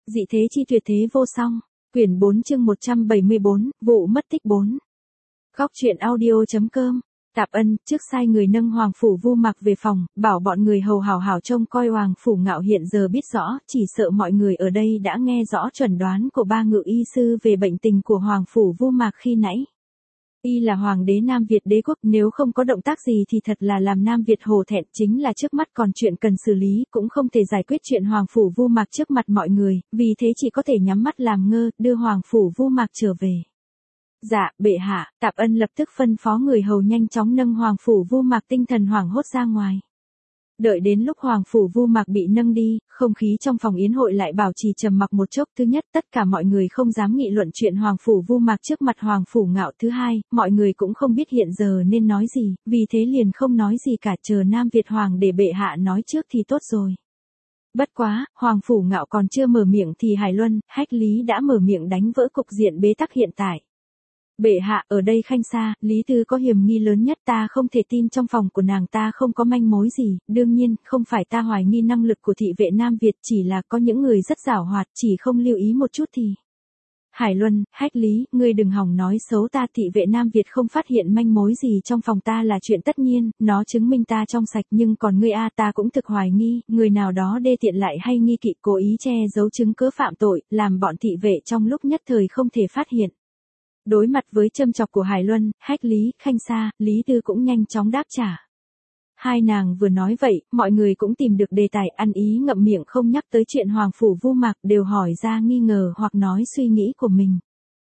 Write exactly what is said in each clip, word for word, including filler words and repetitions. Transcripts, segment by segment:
Dị thế chi tuyệt thế vô song. Quyển bốn chương một trăm bảy mươi bốn, vụ mất tích bốn. Góc truyện audio.com. Tạp Ân trước sai người nâng Hoàng Phủ Vu Mạc về phòng, bảo bọn người hầu hảo hảo trông coi. Hoàng Phủ Ngạo hiện giờ biết rõ, chỉ sợ mọi người ở đây đã nghe rõ chuẩn đoán của ba ngự y sư về bệnh tình của Hoàng Phủ Vu Mạc khi nãy. Y là hoàng đế Nam Việt đế quốc, nếu không có động tác gì thì thật là làm Nam Việt hổ thẹn. Chính là trước mắt còn chuyện cần xử lý, cũng không thể giải quyết chuyện Hoàng Phủ Vu Mạc trước mặt mọi người, vì thế chỉ có thể nhắm mắt làm ngơ, đưa Hoàng Phủ Vu Mạc trở về. Dạ, bệ hạ. Tạp Ân lập tức phân phó người hầu nhanh chóng nâng Hoàng Phủ Vu Mạc tinh thần hoảng hốt ra ngoài. Đợi đến lúc Hoàng Phủ Vu Mạc bị nâng đi, không khí trong phòng yến hội lại bảo trì trầm mặc một chốc. Thứ nhất, tất cả mọi người không dám nghị luận chuyện Hoàng Phủ Vu Mạc trước mặt Hoàng Phủ Ngạo. Thứ hai, mọi người cũng không biết hiện giờ nên nói gì, vì thế liền không nói gì cả, chờ Nam Việt Hoàng để bệ hạ nói trước thì tốt rồi. Bất quá, Hoàng Phủ Ngạo còn chưa mở miệng thì Hải Luân, Hách Lý đã mở miệng đánh vỡ cục diện bế tắc hiện tại. Bệ hạ, ở đây Khanh Sa, Lý Tư có hiểm nghi lớn nhất, ta không thể tin trong phòng của nàng ta không có manh mối gì. Đương nhiên, không phải ta hoài nghi năng lực của thị vệ Nam Việt, chỉ là có những người rất giảo hoạt, chỉ không lưu ý một chút thì. Hải Luân, Hách Lý, ngươi đừng hòng nói xấu ta. Thị vệ Nam Việt không phát hiện manh mối gì trong phòng ta là chuyện tất nhiên, nó chứng minh ta trong sạch. Nhưng còn ngươi a, ta cũng thực hoài nghi, người nào đó đê tiện lại hay nghi kỵ cố ý che giấu chứng cứ phạm tội, làm bọn thị vệ trong lúc nhất thời không thể phát hiện. Đối mặt với châm chọc của Hải Luân, Hách Lý, Khanh Sa, Lý Tư cũng nhanh chóng đáp trả. Hai nàng vừa nói vậy, mọi người cũng tìm được đề tài, ăn ý ngậm miệng không nhắc tới chuyện Hoàng Phủ Vu Mạc, đều hỏi ra nghi ngờ hoặc nói suy nghĩ của mình.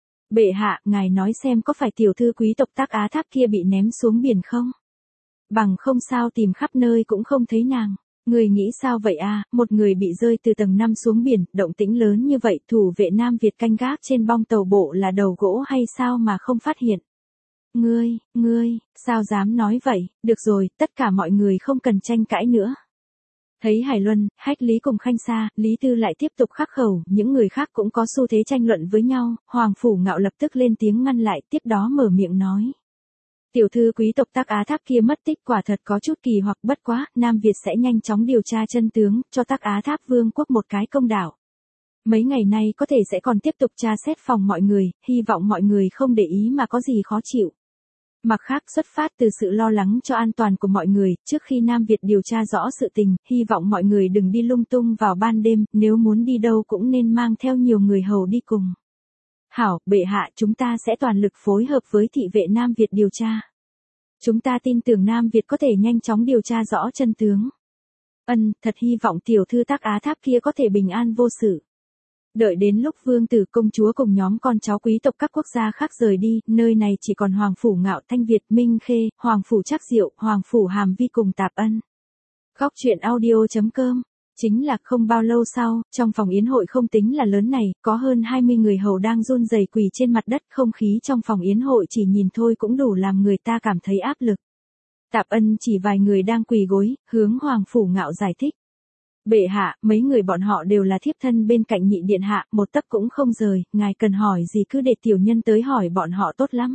Bệ hạ, ngài nói xem có phải tiểu thư quý tộc Tác Á Tháp kia bị ném xuống biển không? Bằng không sao tìm khắp nơi cũng không thấy nàng. Người nghĩ sao vậy a? Một người bị rơi từ tầng năm xuống biển, động tĩnh lớn như vậy, thủ vệ Nam Việt canh gác trên bong tàu bộ là đầu gỗ hay sao mà không phát hiện? Ngươi, ngươi, sao dám nói vậy? Được rồi, tất cả mọi người không cần tranh cãi nữa. Thấy Hải Luân, Hách Lý cùng Khanh Sa, Lý Tư lại tiếp tục khắc khẩu, những người khác cũng có xu thế tranh luận với nhau, Hoàng Phủ Ngạo lập tức lên tiếng ngăn lại, tiếp đó mở miệng nói. Tiểu thư quý tộc Tác Á Tháp kia mất tích quả thật có chút kỳ hoặc, bất quá, Nam Việt sẽ nhanh chóng điều tra chân tướng, cho Tác Á Tháp Vương quốc một cái công đạo. Mấy ngày nay có thể sẽ còn tiếp tục tra xét phòng mọi người, hy vọng mọi người không để ý mà có gì khó chịu. Mặt khác, xuất phát từ sự lo lắng cho an toàn của mọi người, trước khi Nam Việt điều tra rõ sự tình, hy vọng mọi người đừng đi lung tung vào ban đêm, nếu muốn đi đâu cũng nên mang theo nhiều người hầu đi cùng. Hảo, bệ hạ, chúng ta sẽ toàn lực phối hợp với thị vệ Nam Việt điều tra. Chúng ta tin tưởng Nam Việt có thể nhanh chóng điều tra rõ chân tướng. Ân, thật hy vọng tiểu thư Tác Á Tháp kia có thể bình an vô sự. Đợi đến lúc vương tử công chúa cùng nhóm con cháu quý tộc các quốc gia khác rời đi, nơi này chỉ còn Hoàng Phủ Ngạo, Thanh Việt, Minh Khê, Hoàng Phủ Trác Diệu, Hoàng Phủ Hàm Vi cùng Tạp Ân. Góc truyện audio.com. Chính là không bao lâu sau, trong phòng yến hội không tính là lớn này, có hơn hai mươi người hầu đang run rẩy quỳ trên mặt đất, không khí trong phòng yến hội chỉ nhìn thôi cũng đủ làm người ta cảm thấy áp lực. Tạp Ân chỉ vài người đang quỳ gối, hướng Hoàng Phủ Ngạo giải thích. Bệ hạ, mấy người bọn họ đều là thiếp thân bên cạnh nhị điện hạ, một tấc cũng không rời, ngài cần hỏi gì cứ để tiểu nhân tới hỏi bọn họ tốt lắm.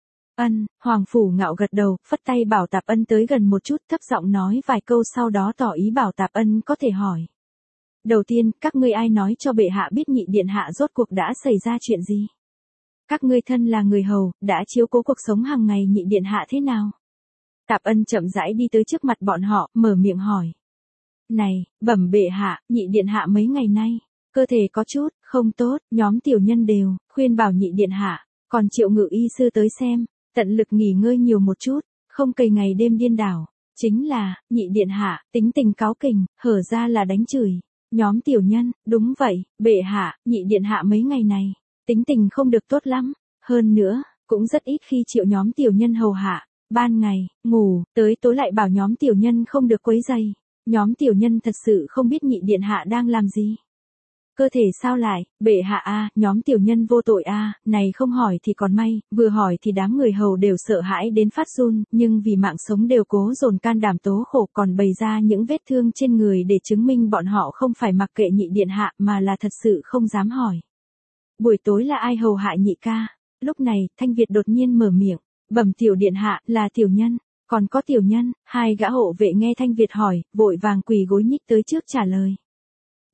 Ân, Hoàng Phủ Ngạo gật đầu, phất tay bảo Tạp Ân tới gần một chút, thấp giọng nói vài câu, sau đó tỏ ý bảo Tạp Ân có thể hỏi. Đầu tiên, các ngươi ai nói cho bệ hạ biết nhị điện hạ rốt cuộc đã xảy ra chuyện gì? Các ngươi thân là người hầu, đã chiếu cố cuộc sống hàng ngày nhị điện hạ thế nào? Tạp Ân chậm rãi đi tới trước mặt bọn họ, mở miệng hỏi. Này, bẩm bệ hạ, nhị điện hạ mấy ngày nay, cơ thể có chút, không tốt, nhóm tiểu nhân đều, khuyên bảo nhị điện hạ, còn triệu ngự y sư tới xem, tận lực nghỉ ngơi nhiều một chút, không cày ngày đêm điên đảo. Chính là, nhị điện hạ, tính tình cáu kỉnh, hở ra là đánh chửi. Nhóm tiểu nhân, đúng vậy, bệ hạ, nhị điện hạ mấy ngày này, tính tình không được tốt lắm, hơn nữa, cũng rất ít khi chịu nhóm tiểu nhân hầu hạ, ban ngày, ngủ, tới tối lại bảo nhóm tiểu nhân không được quấy rầy. Nhóm tiểu nhân thật sự không biết nhị điện hạ đang làm gì. Cơ thể sao lại, bệ hạ a, nhóm tiểu nhân vô tội a, này không hỏi thì còn may, vừa hỏi thì đám người hầu đều sợ hãi đến phát run, nhưng vì mạng sống đều cố dồn can đảm tố khổ, còn bày ra những vết thương trên người để chứng minh bọn họ không phải mặc kệ nhị điện hạ mà là thật sự không dám hỏi. Buổi tối là ai hầu hạ nhị ca? Lúc này, Thanh Việt đột nhiên mở miệng, bẩm tiểu điện hạ, là tiểu nhân. Còn có tiểu nhân, hai gã hộ vệ nghe Thanh Việt hỏi, vội vàng quỳ gối nhích tới trước trả lời.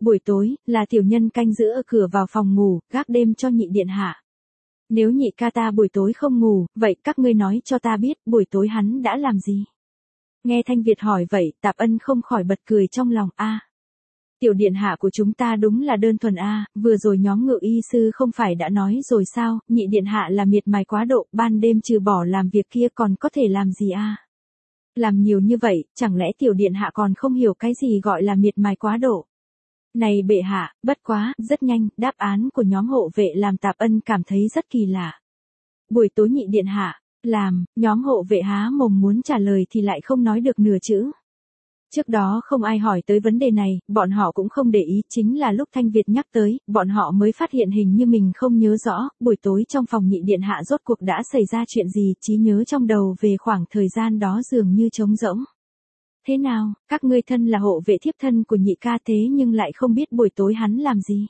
buổi tối, là tiểu nhân canh giữ ở cửa vào phòng ngủ, gác đêm cho nhị điện hạ. Nếu nhị ca ta buổi tối không ngủ, vậy các ngươi nói cho ta biết, buổi tối hắn đã làm gì? Nghe Thanh Việt hỏi vậy, Tạp Ân không khỏi bật cười trong lòng, a. Tiểu điện hạ của chúng ta đúng là đơn thuần a, vừa rồi nhóm Ngự y sư không phải đã nói rồi sao, nhị điện hạ là miệt mài quá độ, ban đêm trừ bỏ làm việc kia còn có thể làm gì a? Làm nhiều như vậy, chẳng lẽ tiểu điện hạ còn không hiểu cái gì gọi là miệt mài quá độ? Này bệ hạ, bất quá, rất nhanh, đáp án của nhóm hộ vệ làm Tạp Ân cảm thấy rất kỳ lạ. Buổi tối nhị điện hạ, làm, nhóm hộ vệ há mồm muốn trả lời thì lại không nói được nửa chữ. Trước đó không ai hỏi tới vấn đề này, bọn họ cũng không để ý, chính là lúc Thanh Việt nhắc tới, bọn họ mới phát hiện hình như mình không nhớ rõ, buổi tối trong phòng nhị điện hạ rốt cuộc đã xảy ra chuyện gì, trí nhớ trong đầu về khoảng thời gian đó dường như trống rỗng. Thế nào, các ngươi thân là hộ vệ thiếp thân của nhị ca thế nhưng lại không biết buổi tối hắn làm gì?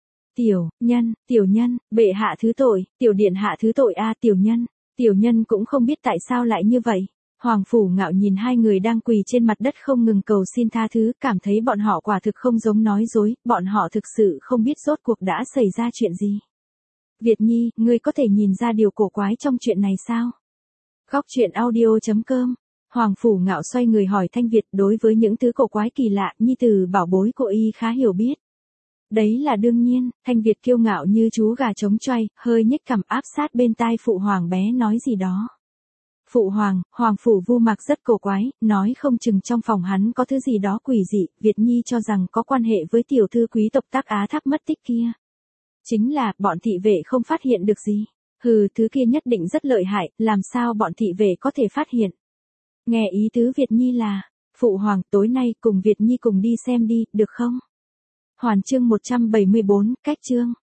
Tiểu nhân, tiểu nhân, bệ hạ thứ tội, tiểu điện hạ thứ tội a, tiểu nhân, tiểu nhân cũng không biết tại sao lại như vậy. Hoàng Phủ Ngạo nhìn hai người đang quỳ trên mặt đất không ngừng cầu xin tha thứ, cảm thấy bọn họ quả thực không giống nói dối, bọn họ thực sự không biết rốt cuộc đã xảy ra chuyện gì. Việt Nhi, ngươi có thể nhìn ra điều cổ quái trong chuyện này sao? Góc truyện audio chấm com. Hoàng Phủ Ngạo xoay người hỏi Thanh Việt, đối với những thứ cổ quái kỳ lạ, nhi tử bảo bối của y khá hiểu biết. Đấy là đương nhiên, Thanh Việt kiêu ngạo như chú gà trống choay, hơi nhếch cằm áp sát bên tai Phụ Hoàng bé nói gì đó. Phụ Hoàng, Hoàng Phủ Vu Mạc rất cổ quái, nói không chừng trong phòng hắn có thứ gì đó quỷ dị, Việt Nhi cho rằng có quan hệ với tiểu thư quý tộc Tác Á Tháp mất tích kia. Chính là, bọn thị vệ không phát hiện được gì. Hừ, thứ kia nhất định rất lợi hại, làm sao bọn thị vệ có thể phát hiện. Nghe ý tứ Việt Nhi là, Phụ Hoàng, tối nay cùng Việt Nhi cùng đi xem đi, được không? Hoàn chương một trăm bảy mươi bốn, cách chương.